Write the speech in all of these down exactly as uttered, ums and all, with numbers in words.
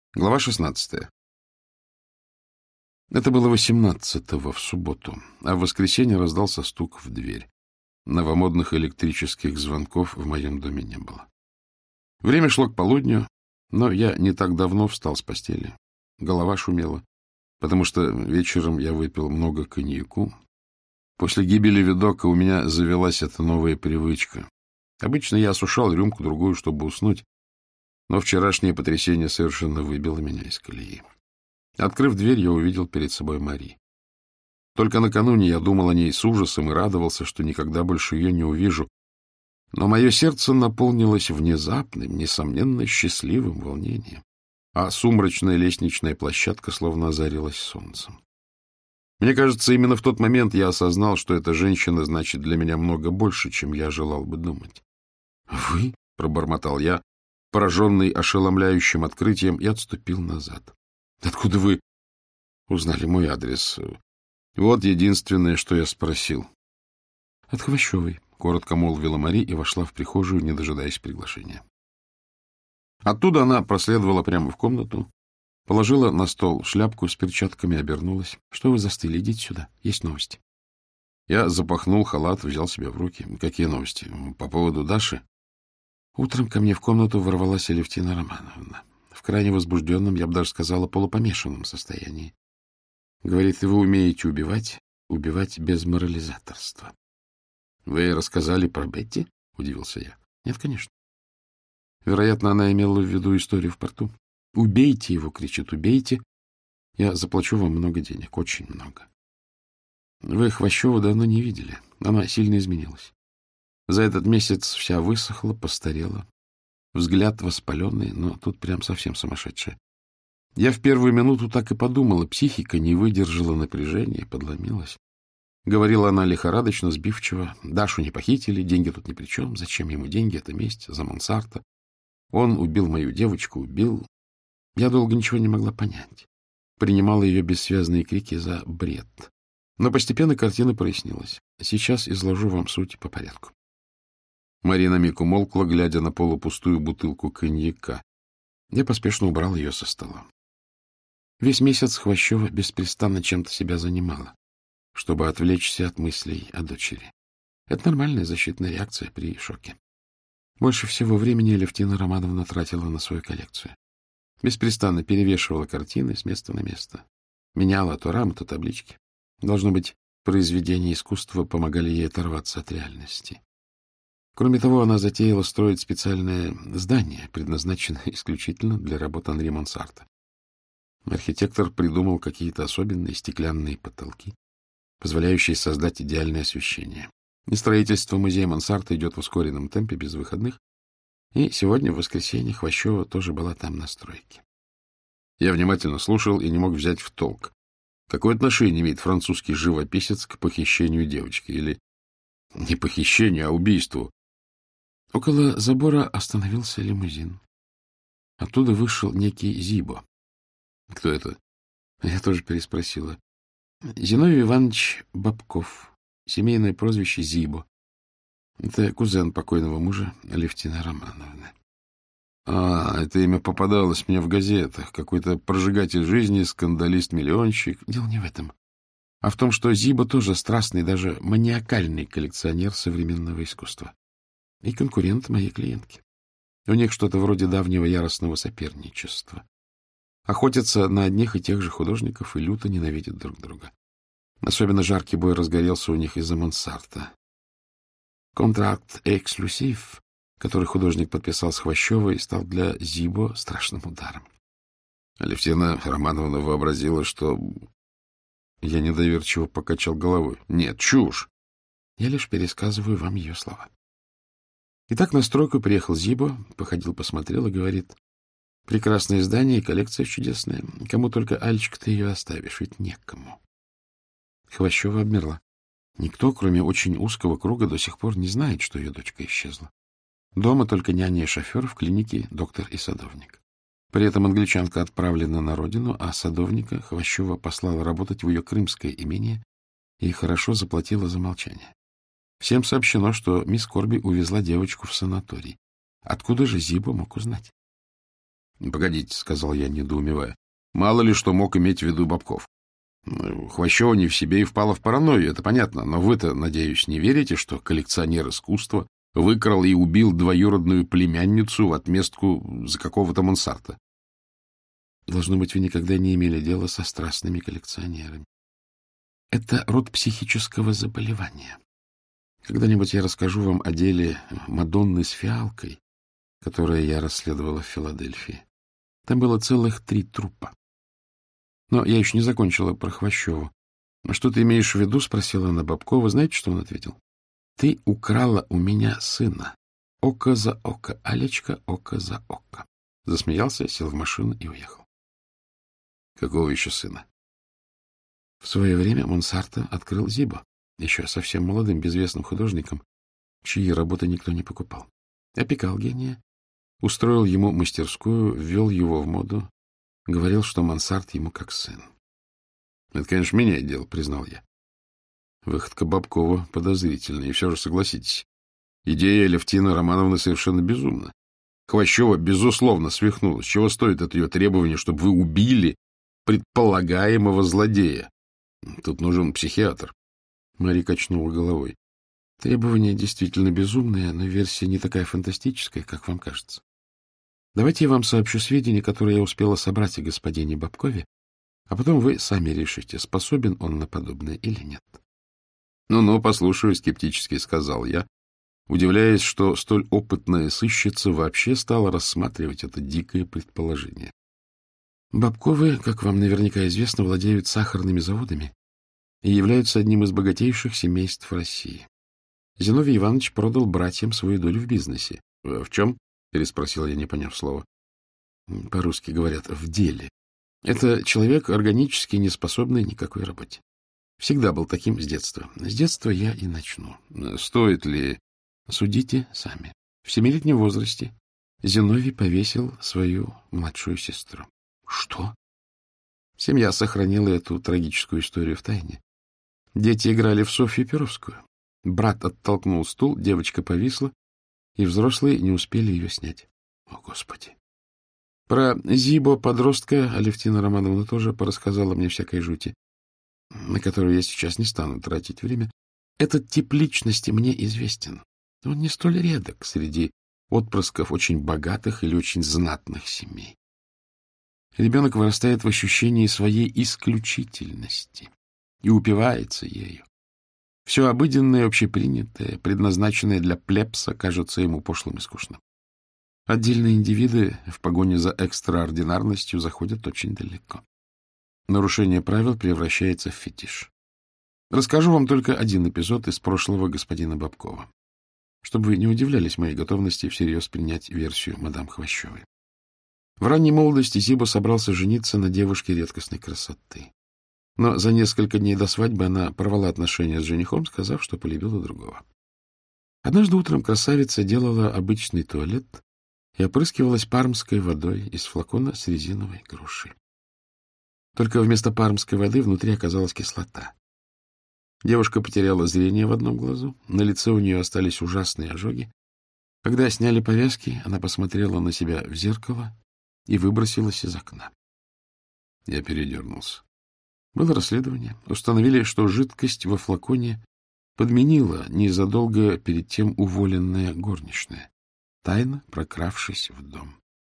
Глава шестнадцатая. Это было восемнадцатого, в субботу, а в воскресенье раздался стук в дверь. Новомодных электрических звонков в моем доме не было. Время шло к полудню, но я не так давно встал с постели. Голова шумела, потому что вечером я выпил много коньяку. После гибели Видока у меня завелась эта новая привычка. Обычно я осушал рюмку-другую, чтобы уснуть, но вчерашнее потрясение совершенно выбило меня из колеи. Открыв дверь, я увидел перед собой Мари. Только накануне я думал о ней с ужасом и радовался, что никогда больше ее не увижу. Но мое сердце наполнилось внезапным, несомненно, счастливым волнением, а сумрачная лестничная площадка словно озарилась солнцем. Мне кажется, именно в тот момент я осознал, что эта женщина значит для меня много больше, чем я желал бы думать. — Вы? — пробормотал я, пораженный ошеломляющим открытием, и отступил назад. — Откуда вы узнали мой адрес? Вот единственное, что я спросил. — От Хвощевой, — коротко молвила Мари и вошла в прихожую, не дожидаясь приглашения. Оттуда она проследовала прямо в комнату, положила на стол шляпку с перчатками, обернулась. — Что вы застыли? Идите сюда. Есть новости. Я запахнул халат, взял себя в руки. — Какие новости? По поводу Даши? Утром ко мне в комнату ворвалась Алевтина Романовна. В крайне возбужденном, я бы даже сказала, полупомешанном состоянии. Говорит, вы умеете убивать, убивать без морализаторства. — Вы рассказали про Бетти? — удивился я. — Нет, конечно. Вероятно, она имела в виду историю в порту. — Убейте его, — кричит, — убейте. Я заплачу вам много денег, очень много. Вы Хвощеву давно не видели. Она сильно изменилась. За этот месяц вся высохла, постарела. Взгляд воспаленный, но тут прям совсем сумасшедшая. Я в первую минуту так и подумала, психика не выдержала напряжения, подломилась. Говорила она лихорадочно, сбивчиво. Дашу не похитили, деньги тут ни при чем. Зачем ему деньги? Это месть за Монсарто. Он убил мою девочку, убил. Я долго ничего не могла понять. Принимала ее бессвязные крики за бред. Но постепенно картина прояснилась. Сейчас изложу вам суть по порядку. Марина миг умолкла, глядя на полупустую бутылку коньяка. Я поспешно убрал ее со стола. Весь месяц Хвощева беспрестанно чем-то себя занимала, чтобы отвлечься от мыслей о дочери. Это нормальная защитная реакция при шоке. Больше всего времени Алевтина Романовна тратила на свою коллекцию. Беспрестанно перевешивала картины с места на место. Меняла то рамы, то таблички. Должно быть, произведения искусства помогали ей оторваться от реальности. Кроме того, она затеяла строить специальное здание, предназначенное исключительно для работ Анри Монсарто. Архитектор придумал какие-то особенные стеклянные потолки, позволяющие создать идеальное освещение. И строительство музея Монсарто идет в ускоренном темпе, без выходных, и сегодня, в воскресенье, Хвощева тоже была там на стройке. Я внимательно слушал и не мог взять в толк. Какое отношение имеет французский живописец к похищению девочки? Или не похищению, а убийству? Около забора остановился лимузин. Оттуда вышел некий Зибо. Кто это? Я тоже переспросила. Зиновий Иванович Бабков. Семейное прозвище Зибо. Это кузен покойного мужа Алевтины Романовны. А, это имя попадалось мне в газетах. Какой-то прожигатель жизни, скандалист-миллионщик. Дело не в этом, а в том, что Зибо тоже страстный, даже маниакальный коллекционер современного искусства. И конкурент моей клиентки. У них что-то вроде давнего яростного соперничества. Охотятся на одних и тех же художников и люто ненавидят друг друга. Особенно жаркий бой разгорелся у них из-за Монсарто. Контракт эксклюзив, который художник подписал с Хвощевой, стал для Зибо страшным ударом. Алевтина Романовна вообразила, что... Я недоверчиво покачал головой. Нет, чушь. Я лишь пересказываю вам ее слова. Итак, на стройку приехал Зибо, походил, посмотрел и говорит: прекрасное здание и коллекция чудесная. Кому только, Алечка, ты ее оставишь, ведь некому. Хвощева обмерла. Никто, кроме очень узкого круга, до сих пор не знает, что ее дочка исчезла. Дома только няня и шофер, в клинике доктор и садовник. При этом англичанка отправлена на родину, а садовника Хвощева послала работать в ее крымское имение и хорошо заплатила за молчание. Всем сообщено, что мисс Корби увезла девочку в санаторий. Откуда же Зибо мог узнать? — Погодите, — сказал я, недоумевая. — Мало ли что мог иметь в виду Бобков. Хвощева не в себе и впала в паранойю, это понятно. Но вы-то, надеюсь, не верите, что коллекционер искусства выкрал и убил двоюродную племянницу в отместку за какого-то Монсарта? Должно быть, вы никогда не имели дела со страстными коллекционерами. Это род психического заболевания. Когда-нибудь я расскажу вам о деле Мадонны с фиалкой, которое я расследовала в Филадельфии. Там было целых три трупа. Но я еще не закончила про Хвощеву. — Что ты имеешь в виду? — спросила она Бобкова. Знаете, что он ответил? — Ты украла у меня сына. Око за око, Алечка, око за око. Засмеялся, сел в машину и уехал. — Какого еще сына? В свое время Монсарто открыл Зибо, еще совсем молодым, безвестным художником, чьи работы никто не покупал. Опекал гения, устроил ему мастерскую, ввел его в моду, говорил, что Монсарт ему как сын. — Это, конечно, меняет дело, — признал я. Выходка Бобкова подозрительная, и все же согласитесь, идея Алевтины Романовны совершенно безумна. Хвощева, безусловно, свихнулась. Чего стоит от ее требования, чтобы вы убили предполагаемого злодея? Тут нужен психиатр. Мари качнула головой. Требования действительно безумные, но версия не такая фантастическая, как вам кажется. Давайте я вам сообщу сведения, которые я успела собрать о господине Бобкове, а потом вы сами решите, способен он на подобное или нет. Ну-ну, послушаю, скептически сказал я, удивляясь, что столь опытная сыщица вообще стала рассматривать это дикое предположение. Бобковы, как вам наверняка известно, владеют сахарными заводами и являются одним из богатейших семейств России. Зиновий Иванович продал братьям свою долю в бизнесе. — В чем? — переспросил я, не поняв слова. — По-русски говорят, в деле. Это человек, органически не способный ни к какой работе. Всегда был таким с детства. С детства я и начну. Стоит ли... Судите сами. В семилетнем возрасте Зиновий повесил свою младшую сестру. Что? Семья сохранила эту трагическую историю в тайне. Дети играли в Софью Перовскую. Брат оттолкнул стул, девочка повисла, и взрослые не успели ее снять. О, Господи! Про Зибо подростка Алевтина Романовна тоже порассказала мне всякой жути, на которую я сейчас не стану тратить время. Этот тип личности мне известен. Он не столь редок среди отпрысков очень богатых или очень знатных семей. Ребенок вырастает в ощущении своей исключительности и упивается ею. Все обыденное, общепринятое, предназначенное для плебса, кажется ему пошлым и скучным. Отдельные индивиды в погоне за экстраординарностью заходят очень далеко. Нарушение правил превращается в фетиш. Расскажу вам только один эпизод из прошлого господина Бобкова, чтобы вы не удивлялись моей готовности всерьез принять версию мадам Хвощевой. В ранней молодости Зибо собрался жениться на девушке редкостной красоты. Но за несколько дней до свадьбы она порвала отношения с женихом, сказав, что полюбила другого. Однажды утром красавица делала обычный туалет и опрыскивалась пармской водой из флакона с резиновой грушей. Только вместо пармской воды внутри оказалась кислота. Девушка потеряла зрение в одном глазу, на лице у нее остались ужасные ожоги. Когда сняли повязки, она посмотрела на себя в зеркало и выбросилась из окна. Я передернулся. Было расследование. Установили, что жидкость во флаконе подменила незадолго перед тем уволенная горничная, тайно прокравшись в дом.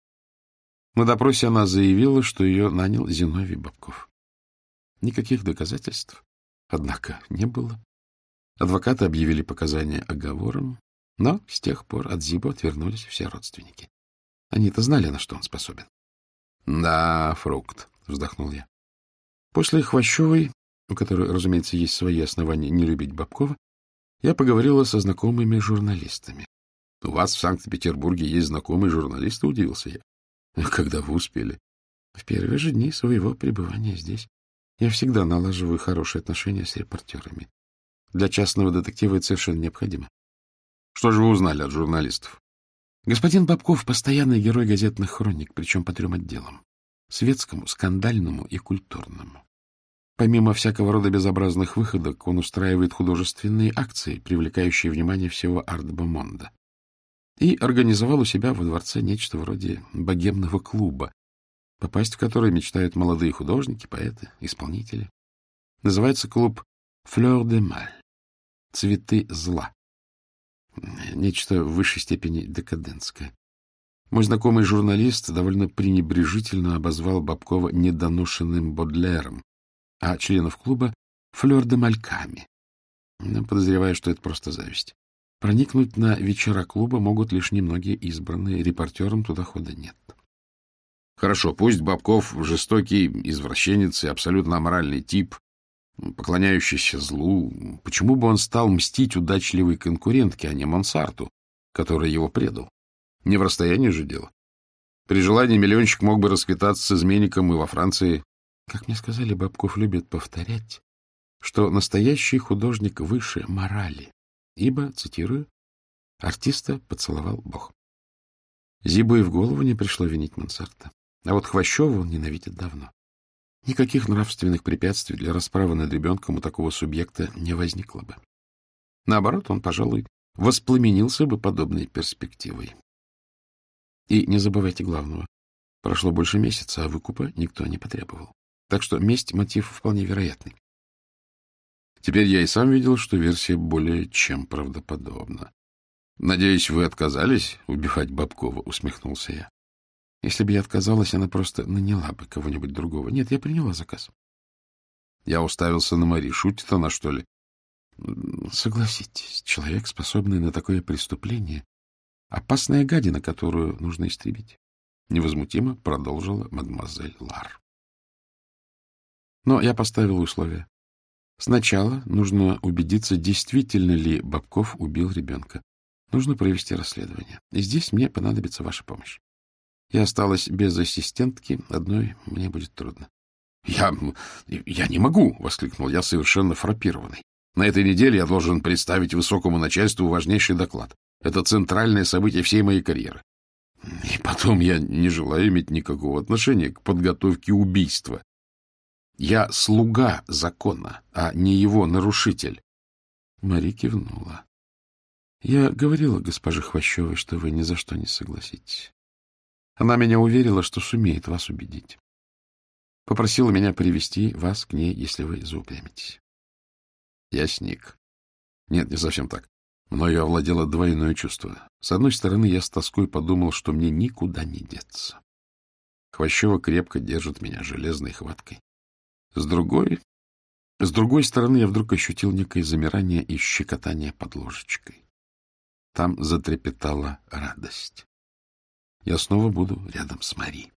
На допросе она заявила, что ее нанял Зиновий Бобков. Никаких доказательств, однако, не было. Адвокаты объявили показания оговором, но с тех пор от Зибо отвернулись все родственники. Они-то знали, на что он способен. — Да, фрукт, — вздохнул я. После Хвощевой, у которой, разумеется, есть свои основания не любить Бобкова, я поговорила со знакомыми журналистами. — У вас в Санкт-Петербурге есть знакомые журналисты? — удивился я. — Когда вы успели? — В первые же дни своего пребывания здесь. Я всегда налаживаю хорошие отношения с репортерами. Для частного детектива это совершенно необходимо. — Что же вы узнали от журналистов? Господин Бобков — постоянный герой газетных хроник, причем по трем отделам. Светскому, скандальному и культурному. Помимо всякого рода безобразных выходок, он устраивает художественные акции, привлекающие внимание всего арт-бомонда. и организовал у себя во дворце нечто вроде богемного клуба, попасть в который мечтают молодые художники, поэты, исполнители. Называется клуб «Fleur de Mal» — «Цветы зла». Нечто в высшей степени декадентское. Мой знакомый журналист довольно пренебрежительно обозвал Бобкова недоношенным Бодлером, а членов клуба — «Флёр де Мальками». Но подозреваю, что это просто зависть. Проникнуть на вечера клуба могут лишь немногие избранные, репортерам туда хода нет. Хорошо, пусть Бобков жестокий извращенец и абсолютно аморальный тип, поклоняющийся злу. Почему бы он стал мстить удачливой конкурентке, а не Монсарту, который его предал? Не в расстоянии же дело. При желании миллионщик мог бы расквитаться с изменником и во Франции. Как мне сказали, Бобков любит повторять, что настоящий художник выше морали, ибо, цитирую, артиста поцеловал Бог. Зибу и в голову не пришло винить Монсарта. А вот Хвощева он ненавидит давно. Никаких нравственных препятствий для расправы над ребенком у такого субъекта не возникло бы. Наоборот, он, пожалуй, воспламенился бы подобной перспективой. И не забывайте главного. Прошло больше месяца, а выкупа никто не потребовал. Так что месть — мотив вполне вероятный. Теперь я и сам видел, что версия более чем правдоподобна. — Надеюсь, вы отказались убивать Бобкова? — усмехнулся я. Если бы я отказалась, она просто наняла бы кого-нибудь другого. Нет, я приняла заказ. Я уставился на Мари. Шутит она, что ли? Согласитесь, человек, способный на такое преступление, опасная гадина, которую нужно истребить. Невозмутимо продолжила мадемуазель Лар. Но я поставил условие. Сначала нужно убедиться, действительно ли Бобков убил ребенка. Нужно провести расследование. И здесь мне понадобится ваша помощь. Я осталась без ассистентки, одной мне будет трудно. — Я... я не могу! — воскликнул я, совершенно фрапированный. На этой неделе я должен представить высокому начальству важнейший доклад. Это центральное событие всей моей карьеры. И потом я не желаю иметь никакого отношения к подготовке убийства. Я слуга закона, а не его нарушитель. Мари кивнула. Я говорила госпоже Хвощевой, что вы ни за что не согласитесь. Она меня уверила, что сумеет вас убедить. Попросила меня привести вас к ней, если вы заупрямитесь. Я сник. Нет, не совсем так. Мною овладело двойное чувство. С одной стороны, я с тоской подумал, что мне никуда не деться. Хвощева крепко держит меня железной хваткой. С другой... С другой стороны, я вдруг ощутил некое замирание и щекотание под ложечкой. Там затрепетала радость. Я снова буду рядом с Мари.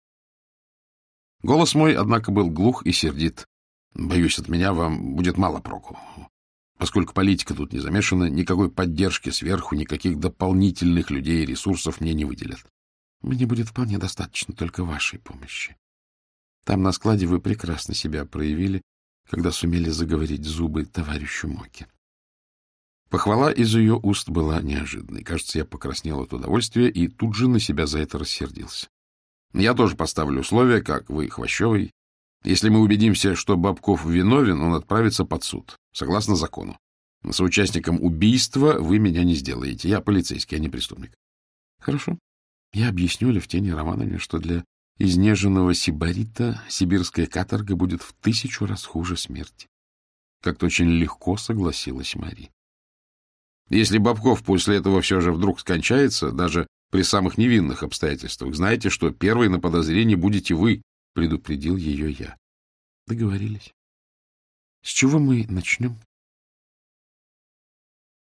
Голос мой, однако, был глух и сердит. Боюсь, от меня вам будет мало проку. Поскольку политика тут не замешана, никакой поддержки сверху, никаких дополнительных людей и ресурсов мне не выделят. Мне будет вполне достаточно только вашей помощи. Там на складе вы прекрасно себя проявили, когда сумели заговорить зубы товарищу Моке. Похвала из ее уст была неожиданной. Кажется, я покраснел от удовольствия и тут же на себя за это рассердился. Я тоже поставлю условия, как вы, Хвощевой. Если мы убедимся, что Бобков виновен, он отправится под суд, согласно закону. Соучастником убийства вы меня не сделаете. Я полицейский, а не преступник. Хорошо. Я объясню Левтине Романовне, что для изнеженного сибарита сибирская каторга будет в тысячу раз хуже смерти. Как-то очень легко согласилась Мари. Если Бобков после этого все же вдруг скончается, даже при самых невинных обстоятельствах, знаете, что первой на подозрении будете вы, предупредил ее я. Договорились. С чего мы начнем?